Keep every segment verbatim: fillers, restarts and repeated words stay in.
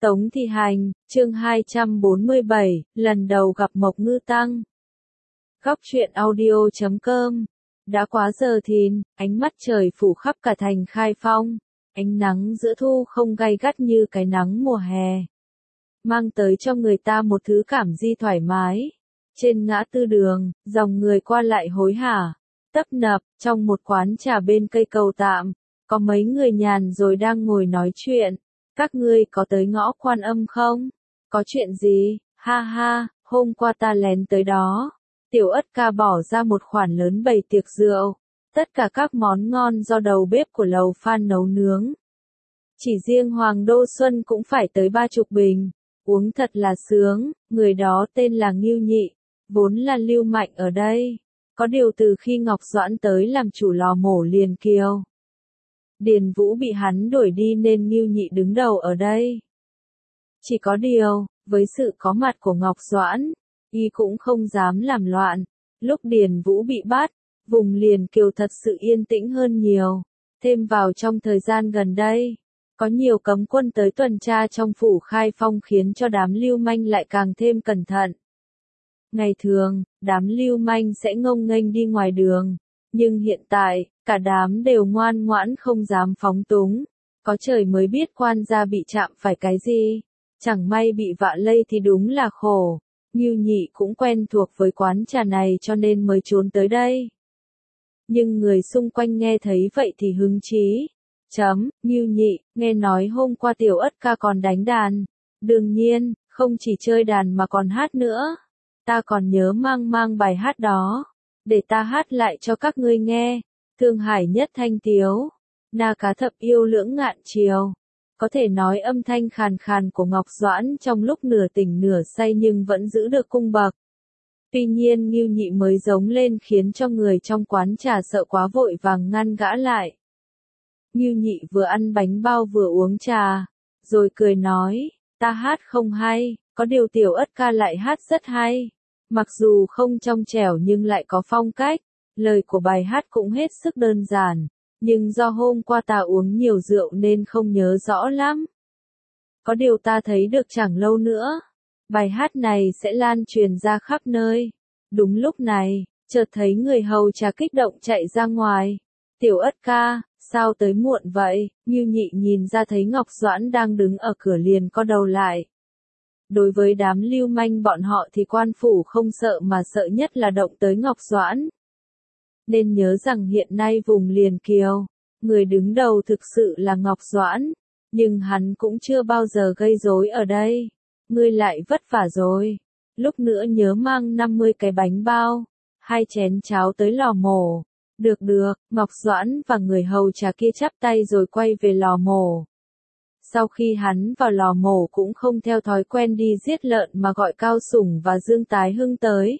Tống Thị Hành, chương hai trăm bốn mươi bảy, lần đầu gặp Mộc Ngư Tăng. Góc truyện audio chấm com. Đã quá giờ thìn, ánh mắt trời phủ khắp cả thành Khai Phong. Ánh nắng giữa thu không gay gắt như cái nắng mùa hè. Mang tới cho người ta một thứ cảm di thoải mái. Trên ngã tư đường, dòng người qua lại hối hả, tấp nập, trong một quán trà bên cây cầu tạm. Có mấy người nhàn rồi đang ngồi nói chuyện. Các ngươi có tới ngõ Quan Âm không? Có chuyện gì? Ha ha, hôm qua ta lén tới đó. Tiểu Ất ca bỏ ra một khoản lớn bày tiệc rượu. Tất cả các món ngon do đầu bếp của lầu Phan nấu nướng. Chỉ riêng Hoàng Đô Xuân cũng phải tới ba chục bình. Uống thật là sướng, người đó tên là Ngưu Nhị, vốn là lưu mạnh ở đây. Có điều từ khi Ngọc Doãn tới làm chủ lò mổ Liền Kiều, Điền Vũ bị hắn đuổi đi nên Ngưu Nhị đứng đầu ở đây. Chỉ có điều, với sự có mặt của Ngọc Doãn, y cũng không dám làm loạn. Lúc Điền Vũ bị bắt, vùng Liền Kiều thật sự yên tĩnh hơn nhiều. Thêm vào trong thời gian gần đây, có nhiều cấm quân tới tuần tra trong phủ Khai Phong khiến cho đám lưu manh lại càng thêm cẩn thận. Ngày thường, đám lưu manh sẽ ngông nghênh đi ngoài đường. Nhưng hiện tại, cả đám đều ngoan ngoãn không dám phóng túng. Có trời mới biết quan gia bị chạm phải cái gì. Chẳng may bị vạ lây thì đúng là khổ. Ngưu Nhị cũng quen thuộc với quán trà này cho nên mới trốn tới đây. Nhưng người xung quanh nghe thấy vậy thì hứng chí. Chấm, Ngưu Nhị, nghe nói hôm qua Tiểu Ất ca còn đánh đàn. Đương nhiên, không chỉ chơi đàn mà còn hát nữa. Ta còn nhớ mang mang bài hát đó. Để ta hát lại cho các ngươi nghe. Thương Hải nhất thanh tiếu, na cá thập yêu lưỡng ngạn chiều. Có thể nói âm thanh khàn khàn của Ngọc Doãn trong lúc nửa tỉnh nửa say nhưng vẫn giữ được cung bậc. Tuy nhiên Ngưu Nhị mới giống lên khiến cho người trong quán trà sợ quá vội vàng ngăn gã lại. Ngưu Nhị vừa ăn bánh bao vừa uống trà, rồi cười nói, ta hát không hay, có điều Tiểu Ất ca lại hát rất hay. Mặc dù không trong trẻo nhưng lại có phong cách, lời của bài hát cũng hết sức đơn giản, nhưng do hôm qua ta uống nhiều rượu nên không nhớ rõ lắm. Có điều ta thấy được chẳng lâu nữa, bài hát này sẽ lan truyền ra khắp nơi. Đúng lúc này, chợt thấy người hầu trà kích động chạy ra ngoài. Tiểu Ất ca, sao tới muộn vậy? Ngưu Nhị nhìn ra thấy Ngọc Doãn đang đứng ở cửa liền co đầu lại. Đối với đám lưu manh bọn họ thì quan phủ không sợ mà sợ nhất là động tới Ngọc Doãn. Nên nhớ rằng hiện nay vùng Liền Kiều, người đứng đầu thực sự là Ngọc Doãn, nhưng hắn cũng chưa bao giờ gây rối ở đây. Ngươi lại vất vả rồi. Lúc nữa nhớ mang năm mươi cái bánh bao, hai chén cháo tới lò mổ. Được được, Ngọc Doãn và người hầu trà kia chắp tay rồi quay về lò mổ. Sau khi hắn vào lò mổ cũng không theo thói quen đi giết lợn mà gọi Cao Sủng và Dương Tái Hưng tới.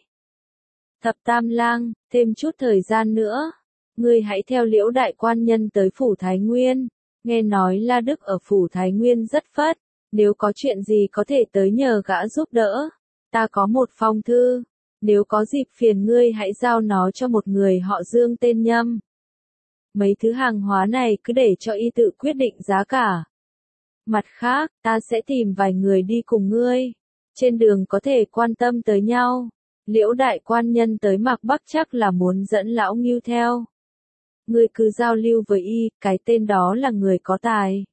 Thập Tam Lang, thêm chút thời gian nữa, ngươi hãy theo Liễu đại quan nhân tới phủ Thái Nguyên. Nghe nói La Đức ở phủ Thái Nguyên rất phất, nếu có chuyện gì có thể tới nhờ gã giúp đỡ. Ta có một phong thư, nếu có dịp phiền ngươi hãy giao nó cho một người họ Dương tên Nhâm. Mấy thứ hàng hóa này cứ để cho y tự quyết định giá cả. Mặt khác, ta sẽ tìm vài người đi cùng ngươi. Trên đường có thể quan tâm tới nhau. Liễu đại quan nhân tới Mạc Bắc chắc là muốn dẫn lão Ngưu theo. Ngươi cứ giao lưu với y, cái tên đó là người có tài.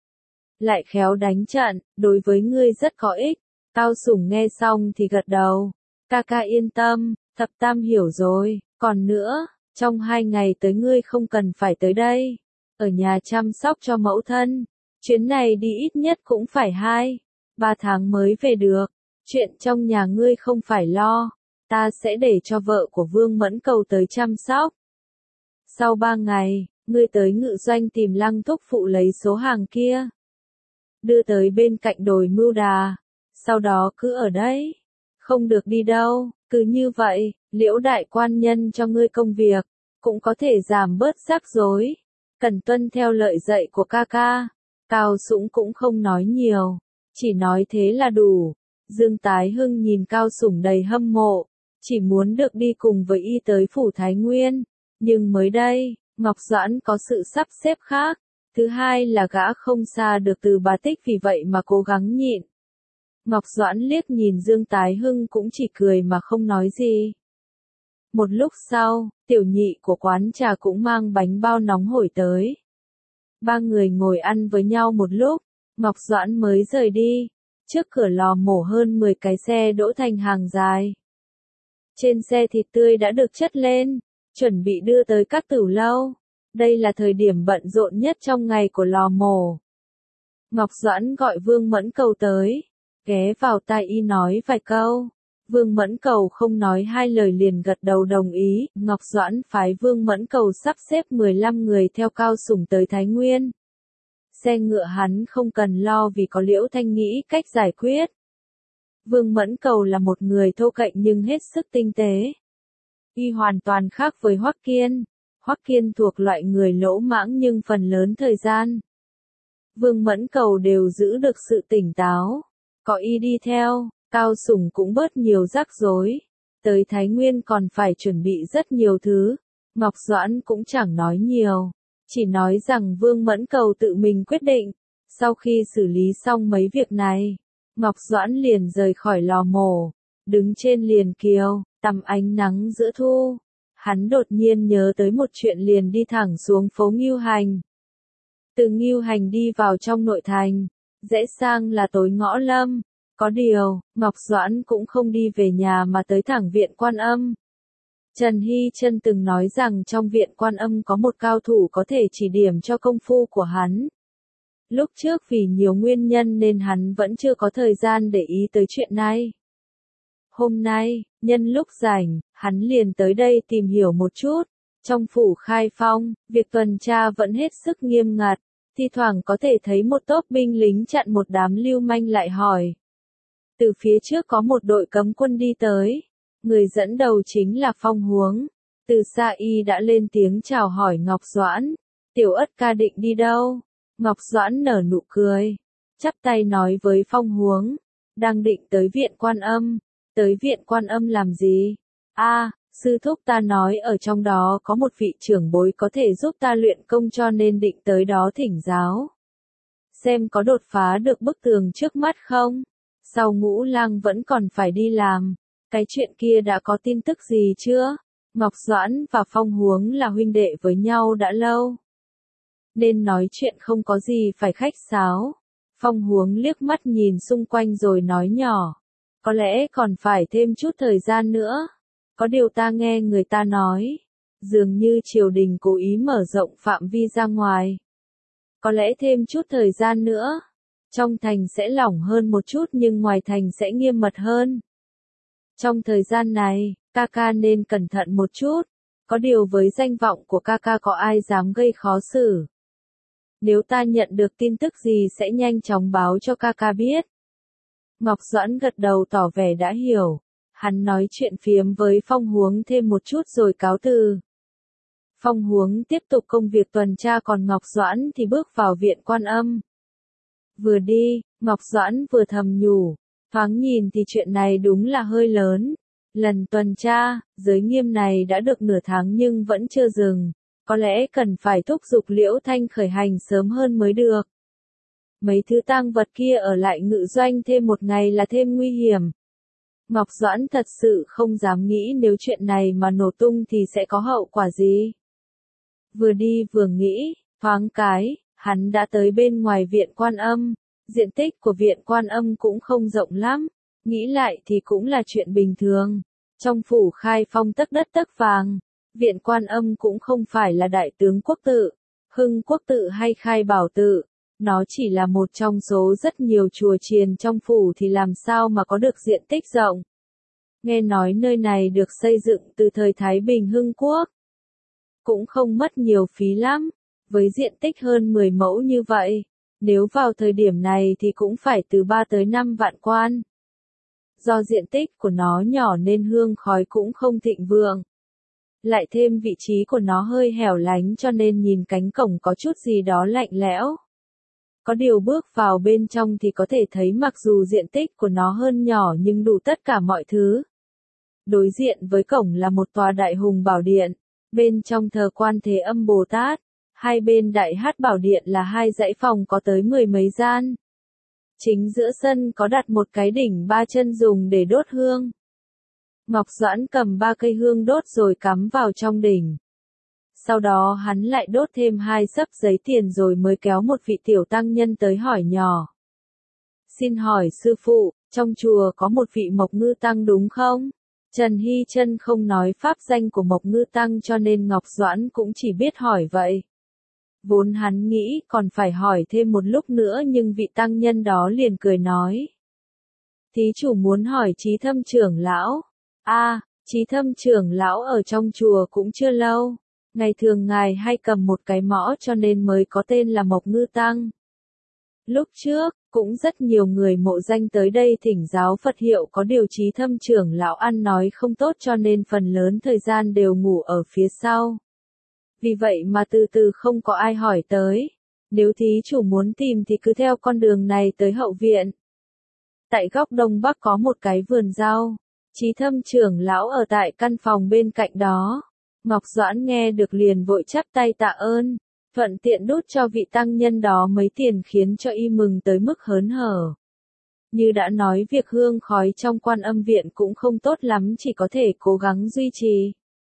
Lại khéo đánh trận, đối với ngươi rất có ích. Cao Sủng nghe xong thì gật đầu. Ca ca yên tâm, Thập Tam hiểu rồi. Còn nữa, trong hai ngày tới ngươi không cần phải tới đây. Ở nhà chăm sóc cho mẫu thân. Chuyến này đi ít nhất cũng phải hai, ba tháng mới về được. Chuyện trong nhà ngươi không phải lo. Ta sẽ để cho vợ của Vương Mẫn Cầu tới chăm sóc. Sau ba ngày, ngươi tới ngự doanh tìm Lăng thúc phụ lấy số hàng kia. Đưa tới bên cạnh đồi Mưu Đà. Sau đó cứ ở đấy. Không được đi đâu, cứ như vậy, Liễu đại quan nhân cho ngươi công việc. Cũng có thể giảm bớt rắc rối. Cần tuân theo lời dạy của ca ca. Cao Sủng cũng không nói nhiều. Chỉ nói thế là đủ. Dương Tái Hưng nhìn Cao Sủng đầy hâm mộ. Chỉ muốn được đi cùng với y tới phủ Thái Nguyên. Nhưng mới đây, Ngọc Doãn có sự sắp xếp khác. Thứ hai là gã không xa được từ bà Tích vì vậy mà cố gắng nhịn. Ngọc Doãn liếc nhìn Dương Tái Hưng cũng chỉ cười mà không nói gì. Một lúc sau, tiểu nhị của quán trà cũng mang bánh bao nóng hổi tới. Ba người ngồi ăn với nhau một lúc, Ngọc Doãn mới rời đi. Trước cửa lò mổ hơn mười cái xe đỗ thành hàng dài. Trên xe thịt tươi đã được chất lên, chuẩn bị đưa tới các tửu lâu. Đây là thời điểm bận rộn nhất trong ngày của lò mổ. Ngọc Doãn gọi Vương Mẫn Cầu tới, ghé vào tai y nói vài câu. Vương Mẫn Cầu không nói hai lời liền gật đầu đồng ý. Ngọc Doãn phái Vương Mẫn Cầu sắp xếp mười lăm người theo Cao Sủng tới Thái Nguyên. Xe ngựa hắn không cần lo vì có Liễu Thanh nghĩ cách giải quyết. Vương Mẫn Cầu là một người thô kệch nhưng hết sức tinh tế. Y hoàn toàn khác với Hoắc Kiên. Hoắc Kiên thuộc loại người lỗ mãng nhưng phần lớn thời gian, Vương Mẫn Cầu đều giữ được sự tỉnh táo. Có y đi theo, Cao Sủng cũng bớt nhiều rắc rối. Tới Thái Nguyên còn phải chuẩn bị rất nhiều thứ. Ngọc Doãn cũng chẳng nói nhiều, chỉ nói rằng Vương Mẫn Cầu tự mình quyết định. Sau khi xử lý xong mấy việc này, Ngọc Doãn liền rời khỏi lò mổ, đứng trên liền kiều, tắm ánh nắng giữa thu. Hắn đột nhiên nhớ tới một chuyện liền đi thẳng xuống phố Ngưu Hành. Từ Ngưu Hành đi vào trong nội thành, rẽ sang là tối Ngõ Lâm. Có điều, Ngọc Doãn cũng không đi về nhà mà tới thẳng Viện Quan Âm. Trần Hy Trân từng nói rằng trong Viện Quan Âm có một cao thủ có thể chỉ điểm cho công phu của hắn. Lúc trước vì nhiều nguyên nhân nên hắn vẫn chưa có thời gian để ý tới chuyện này. Hôm nay, nhân lúc rảnh, hắn liền tới đây tìm hiểu một chút. Trong phủ Khai Phong, việc tuần tra vẫn hết sức nghiêm ngặt, thi thoảng có thể thấy một tốp binh lính chặn một đám lưu manh lại hỏi. Từ phía trước có một đội cấm quân đi tới, người dẫn đầu chính là Phong Huống. Từ xa y đã lên tiếng chào hỏi Ngọc Doãn, Tiểu Ất ca định đi đâu? Ngọc Doãn nở nụ cười, chắp tay nói với Phong Huống, đang định tới Viện Quan Âm. Tới Viện Quan Âm làm gì? A, à, sư thúc ta nói ở trong đó có một vị trưởng bối có thể giúp ta luyện công cho nên định tới đó thỉnh giáo. Xem có đột phá được bức tường trước mắt không? Sau Ngũ Lang vẫn còn phải đi làm. Cái chuyện kia đã có tin tức gì chưa? Ngọc Doãn và Phong Huống là huynh đệ với nhau đã lâu, nên nói chuyện không có gì phải khách sáo. Phong Huống liếc mắt nhìn xung quanh rồi nói nhỏ. Có lẽ còn phải thêm chút thời gian nữa. Có điều ta nghe người ta nói, dường như triều đình cố ý mở rộng phạm vi ra ngoài. Có lẽ thêm chút thời gian nữa, trong thành sẽ lỏng hơn một chút nhưng ngoài thành sẽ nghiêm mật hơn. Trong thời gian này, ca ca nên cẩn thận một chút. Có điều với danh vọng của ca ca có ai dám gây khó xử. Nếu ta nhận được tin tức gì sẽ nhanh chóng báo cho ca ca biết. Ngọc Doãn gật đầu tỏ vẻ đã hiểu. Hắn nói chuyện phiếm với Phong Huống thêm một chút rồi cáo từ. Phong Huống tiếp tục công việc tuần tra còn Ngọc Doãn thì bước vào Viện Quan Âm. Vừa đi, Ngọc Doãn vừa thầm nhủ, thoáng nhìn thì chuyện này đúng là hơi lớn. Lần tuần tra, giới nghiêm này đã được nửa tháng nhưng vẫn chưa dừng. Có lẽ cần phải thúc giục Liễu Thanh khởi hành sớm hơn mới được. Mấy thứ tang vật kia ở lại ngự doanh thêm một ngày là thêm nguy hiểm. Ngọc Doãn thật sự không dám nghĩ nếu chuyện này mà nổ tung thì sẽ có hậu quả gì. Vừa đi vừa nghĩ, thoáng cái, hắn đã tới bên ngoài Viện Quan Âm. Diện tích của Viện Quan Âm cũng không rộng lắm. Nghĩ lại thì cũng là chuyện bình thường. Trong phủ Khai Phong tấc đất tấc vàng, Viện Quan Âm cũng không phải là Đại Tướng Quốc Tự, Hưng Quốc Tự hay Khai Bảo Tự. Nó chỉ là một trong số rất nhiều chùa chiền trong phủ thì làm sao mà có được diện tích rộng. Nghe nói nơi này được xây dựng từ thời Thái Bình Hưng Quốc. Cũng không mất nhiều phí lắm, với diện tích hơn mười mẫu như vậy. Nếu vào thời điểm này thì cũng phải từ ba tới năm vạn quan. Do diện tích của nó nhỏ nên hương khói cũng không thịnh vượng. Lại thêm vị trí của nó hơi hẻo lánh cho nên nhìn cánh cổng có chút gì đó lạnh lẽo. Có điều bước vào bên trong thì có thể thấy mặc dù diện tích của nó hơn nhỏ nhưng đủ tất cả mọi thứ. Đối diện với cổng là một tòa đại hùng bảo điện, bên trong thờ Quan Thế Âm Bồ Tát, Hai bên Đại Hát Bảo Điện là hai dãy phòng có tới mười mấy gian. Chính giữa sân có đặt một cái đỉnh ba chân dùng để đốt hương. Ngọc Doãn cầm ba cây hương đốt rồi cắm vào trong đỉnh. Sau đó hắn lại đốt thêm hai xấp giấy tiền rồi mới kéo một vị tiểu tăng nhân tới hỏi nhỏ. Xin hỏi sư phụ, trong chùa có một vị Mộc Ngư Tăng đúng không? Trần Hy Chân không nói pháp danh của Mộc Ngư Tăng cho nên Ngọc Doãn cũng chỉ biết hỏi vậy. Vốn hắn nghĩ còn phải hỏi thêm một lúc nữa nhưng vị tăng nhân đó liền cười nói. Thí chủ muốn hỏi Chí Thâm trưởng lão. A, à, Chí Thâm trưởng lão ở trong chùa cũng chưa lâu. Ngày thường ngài hay cầm một cái mõ cho nên mới có tên là Mộc Ngư Tăng. Lúc trước, cũng rất nhiều người mộ danh tới đây thỉnh giáo Phật hiệu có điều Chí Thâm trưởng lão ăn nói không tốt cho nên phần lớn thời gian đều ngủ ở phía sau. Vì vậy mà từ từ không có ai hỏi tới. Nếu thí chủ muốn tìm thì cứ theo con đường này tới hậu viện. Tại góc đông bắc có một cái vườn rau. Chí Thâm trưởng lão ở tại căn phòng bên cạnh đó. Ngọc Doãn nghe được liền vội chắp tay tạ ơn. Thuận tiện đút cho vị tăng nhân đó mấy tiền khiến cho y mừng tới mức hớn hở. Như đã nói việc hương khói trong Quan Âm viện cũng không tốt lắm, chỉ có thể cố gắng duy trì.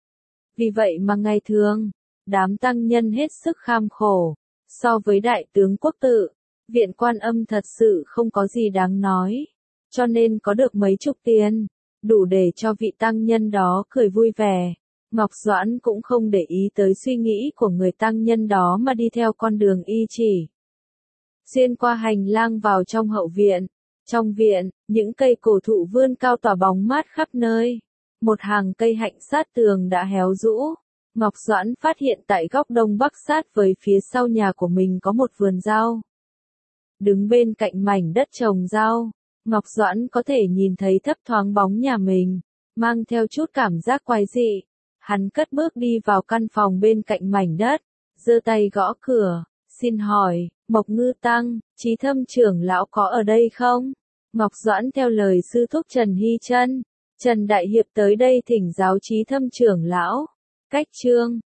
Vì vậy mà ngày thường, đám tăng nhân hết sức kham khổ. So với đại tướng quốc tự, viện Quan Âm thật sự không có gì đáng nói. Cho nên có được mấy chục tiền, đủ để cho vị tăng nhân đó cười vui vẻ. Ngọc Doãn cũng không để ý tới suy nghĩ của người tăng nhân đó mà đi theo con đường y chỉ. Xuyên qua hành lang vào trong hậu viện. Trong viện, những cây cổ thụ vươn cao tỏa bóng mát khắp nơi. Một hàng cây hạnh sát tường đã héo rũ. Ngọc Doãn phát hiện tại góc đông bắc sát với phía sau nhà của mình có một vườn rau. Đứng bên cạnh mảnh đất trồng rau, Ngọc Doãn có thể nhìn thấy thấp thoáng bóng nhà mình, mang theo chút cảm giác quái dị. Hắn cất bước đi vào căn phòng bên cạnh mảnh đất, giơ tay gõ cửa, xin hỏi, Mộc Ngư Tăng, Chí Thâm trưởng lão có ở đây không? Ngọc Doãn theo lời sư thúc Trần Hy Chân, Trần Đại Hiệp tới đây thỉnh giáo Chí Thâm trưởng lão. Cách chương